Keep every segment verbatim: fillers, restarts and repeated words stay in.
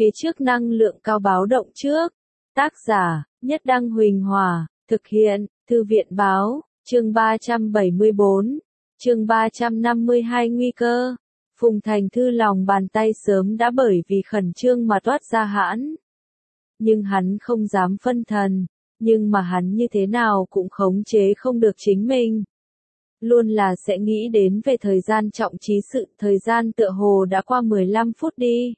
phía trước năng lượng cao báo động trước. Tác giả, Nhất Đăng Huỳnh Hòa, thực hiện, Thư viện Báo, chương ba trăm bảy mươi bốn, chương ba trăm năm mươi hai nguy cơ. Phùng Thành Thư lòng bàn tay sớm đã bởi vì khẩn trương mà toát ra hãn. Nhưng hắn không dám phân thần, nhưng mà hắn như thế nào cũng khống chế không được chính mình. Luôn là sẽ nghĩ đến về thời gian trọng trí sự, thời gian tựa hồ đã qua mười lăm phút đi.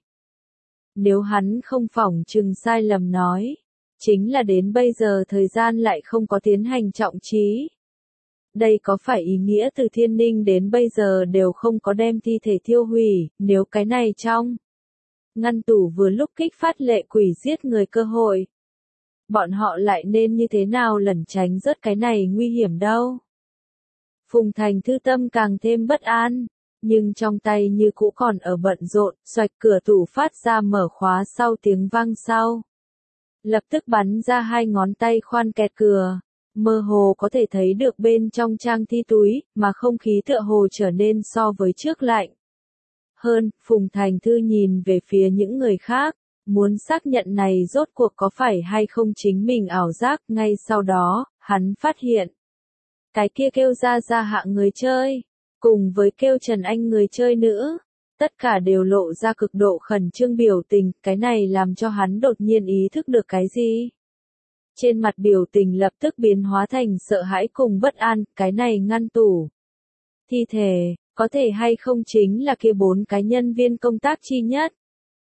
Nếu hắn không phỏng chừng sai lầm nói, chính là đến bây giờ thời gian lại không có tiến hành trọng trí. Đây có phải ý nghĩa từ Thiên Ninh đến bây giờ đều không có đem thi thể thiêu hủy, nếu cái này trong ngăn tủ vừa lúc kích phát lệ quỷ giết người cơ hội. Bọn họ lại nên như thế nào lẩn tránh rớt cái này nguy hiểm đâu. Phùng Thành Thư tâm càng thêm bất an, nhưng trong tay như cũ còn ở bận rộn, xoạch cửa tủ phát ra mở khóa sau tiếng vang sau. Lập tức bắn ra hai ngón tay khoan kẹt cửa, mơ hồ có thể thấy được bên trong trang thi túi, mà không khí tựa hồ trở nên so với trước lạnh. Hơn, Phùng Thành Thư nhìn về phía những người khác, muốn xác nhận này rốt cuộc có phải hay không chính mình ảo giác, ngay sau đó, hắn phát hiện. Cái kia kêu ra ra hạng người chơi, cùng với kêu Trần Anh người chơi nữa, tất cả đều lộ ra cực độ khẩn trương biểu tình, cái này làm cho hắn đột nhiên ý thức được cái gì. Trên mặt biểu tình lập tức biến hóa thành sợ hãi cùng bất an, cái này ngăn tủ. Thi thể, có thể hay không chính là kia bốn cái nhân viên công tác chi nhất.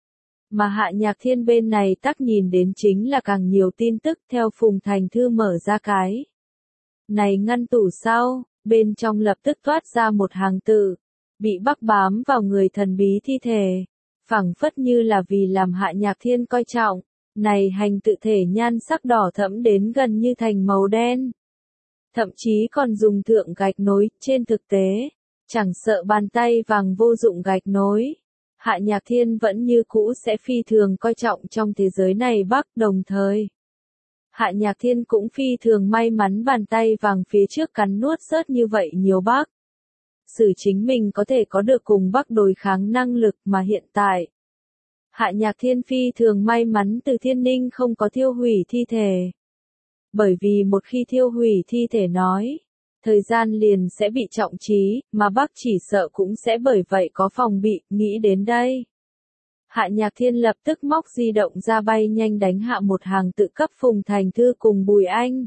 Mà Hạ Nhạc Thiên bên này tác nhìn đến chính là càng nhiều tin tức theo Phùng Thành Thư mở ra cái. Này ngăn tủ sau, bên trong lập tức toát ra một hàng tự, bị bắc bám vào người thần bí thi thể, phảng phất như là vì làm Hạ Nhạc Thiên coi trọng, này hành tự thể nhan sắc đỏ thẫm đến gần như thành màu đen. Thậm chí còn dùng thượng gạch nối, trên thực tế, chẳng sợ bàn tay vàng vô dụng gạch nối. Hạ Nhạc Thiên vẫn như cũ sẽ phi thường coi trọng trong thế giới này bắc đồng thời. Hạ Nhạc Thiên cũng phi thường may mắn bàn tay vàng phía trước cắn nuốt rớt như vậy nhiều bắc. Sử chính mình có thể có được cùng bắc đối kháng năng lực mà hiện tại. Hạ Nhạc Thiên phi thường may mắn từ Thiên Ninh không có thiêu hủy thi thể. Bởi vì một khi thiêu hủy thi thể nói, thời gian liền sẽ bị trọng trí, mà bắc chỉ sợ cũng sẽ bởi vậy có phòng bị, nghĩ đến đây. Hạ Nhạc Thiên lập tức móc di động ra bay nhanh đánh hạ một hàng tự cấp Phùng Thành Thư cùng Bùi Anh.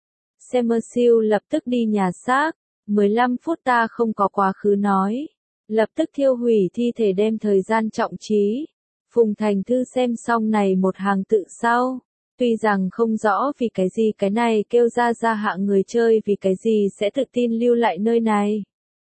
Semersiu lập tức đi nhà xác, mười lăm phút ta không có quá khứ nói. Lập tức thiêu hủy thi thể đem thời gian trọng trí. Phùng Thành Thư xem xong này một hàng tự sau. Tuy rằng không rõ vì cái gì cái này kêu ra ra hạ người chơi vì cái gì sẽ tự tin lưu lại nơi này.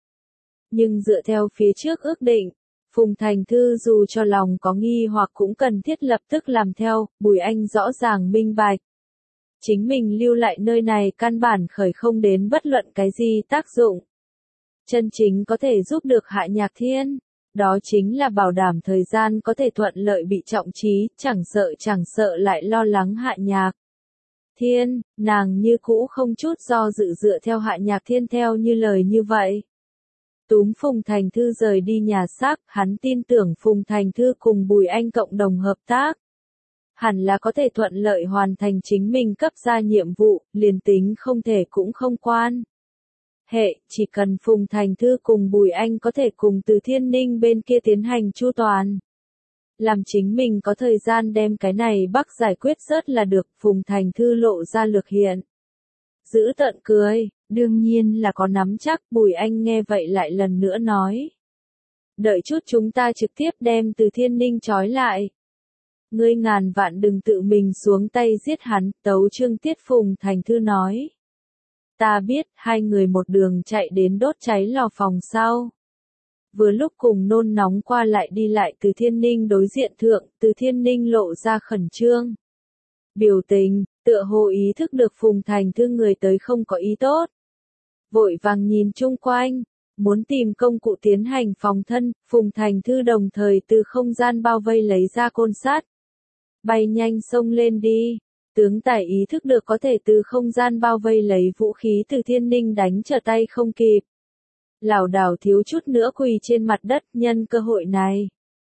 Nhưng dựa theo phía trước ước định. Phùng Thành Thư dù cho lòng có nghi hoặc cũng cần thiết lập tức làm theo, Bùi Anh rõ ràng minh bạch. Chính mình lưu lại nơi này căn bản khởi không đến bất luận cái gì tác dụng. Chân chính có thể giúp được Hạ Nhạc Thiên, đó chính là bảo đảm thời gian có thể thuận lợi bị trọng trí, chẳng sợ chẳng sợ lại lo lắng Hạ Nhạc Thiên, nàng như cũ không chút do dự dựa theo Hạ Nhạc Thiên theo như lời như vậy. Túm Phùng Thành Thư rời đi nhà xác, hắn tin tưởng Phùng Thành Thư cùng Bùi Anh cộng đồng hợp tác. Hẳn là có thể thuận lợi hoàn thành chính mình cấp ra nhiệm vụ, liền tính không thể cũng không quan. Hệ, chỉ cần Phùng Thành Thư cùng Bùi Anh có thể cùng từ Thiên Ninh bên kia tiến hành chu toàn. Làm chính mình có thời gian đem cái này bắc giải quyết rớt là được, Phùng Thành Thư lộ ra lược hiện. Giữ tợn cười, đương nhiên là có nắm chắc, Bùi Anh nghe vậy lại lần nữa nói. Đợi chút chúng ta trực tiếp đem từ Thiên Ninh trói lại. Ngươi ngàn vạn đừng tự mình xuống tay giết hắn, Tấu Chương Tiết Phùng Thành Thư nói. Ta biết, hai người một đường chạy đến đốt cháy lò phòng sau. Vừa lúc cùng nôn nóng qua lại đi lại từ Thiên Ninh đối diện thượng, từ Thiên Ninh lộ ra khẩn trương. Biểu tình, tựa hồ ý thức được Phùng Thành Thư người tới không có ý tốt. Vội vàng nhìn chung quanh, muốn tìm công cụ tiến hành phòng thân, Phùng Thành Thư đồng thời từ không gian bao vây lấy ra côn sắt. Bay nhanh xông lên đi, tướng tài ý thức được có thể từ không gian bao vây lấy vũ khí từ Thiên Ninh đánh trở tay không kịp. Lảo đảo thiếu chút nữa quỳ trên mặt đất nhân cơ hội này.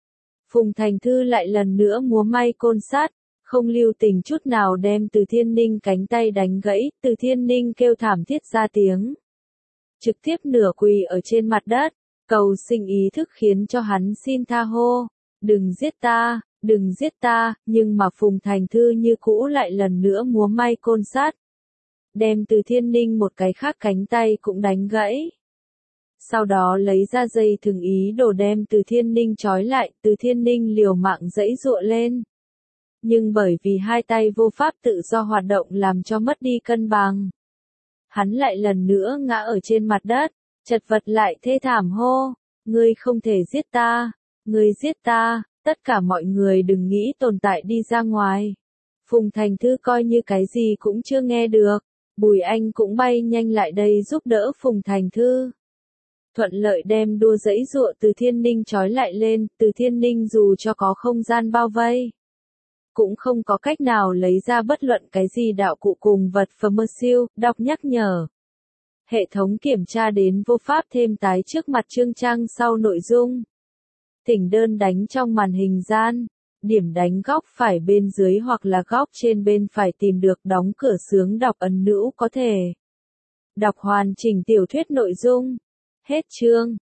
Phùng Thành Thư lại lần nữa múa may côn sắt, không lưu tình chút nào đem Từ Thiên Ninh cánh tay đánh gãy, Từ Thiên Ninh kêu thảm thiết ra tiếng. Trực tiếp nửa quỳ ở trên mặt đất, cầu sinh ý thức khiến cho hắn xin tha hô, đừng giết ta, đừng giết ta, nhưng mà Phùng Thành Thư như cũ lại lần nữa múa may côn sắt, đem Từ Thiên Ninh một cái khác cánh tay cũng đánh gãy. Sau đó lấy ra dây thừng ý đồ đem Từ Thiên Ninh trói lại, Từ Thiên Ninh liều mạng giãy giụa lên. Nhưng bởi vì hai tay vô pháp tự do hoạt động làm cho mất đi cân bằng. Hắn lại lần nữa ngã ở trên mặt đất, chật vật lại thê thảm hô, ngươi không thể giết ta, ngươi giết ta, tất cả mọi người đừng nghĩ tồn tại đi ra ngoài. Phùng Thành Thư coi như cái gì cũng chưa nghe được, Bùi Anh cũng bay nhanh lại đây giúp đỡ Phùng Thành Thư. Thuận lợi đem đua giãy giụa Từ Thiên Ninh trói lại lên, Từ Thiên Ninh dù cho có không gian bao vây, cũng không có cách nào lấy ra bất luận cái gì đạo cụ cùng vật phẩm siêu, đọc nhắc nhở. Hệ thống kiểm tra đến vô pháp thêm tái trước mặt chương trang sau nội dung. Thỉnh đơn đánh trong màn hình gian, điểm đánh góc phải bên dưới hoặc là góc trên bên phải tìm được đóng cửa sướng đọc ấn nữ có thể. Đọc hoàn chỉnh tiểu thuyết nội dung. Hết chương.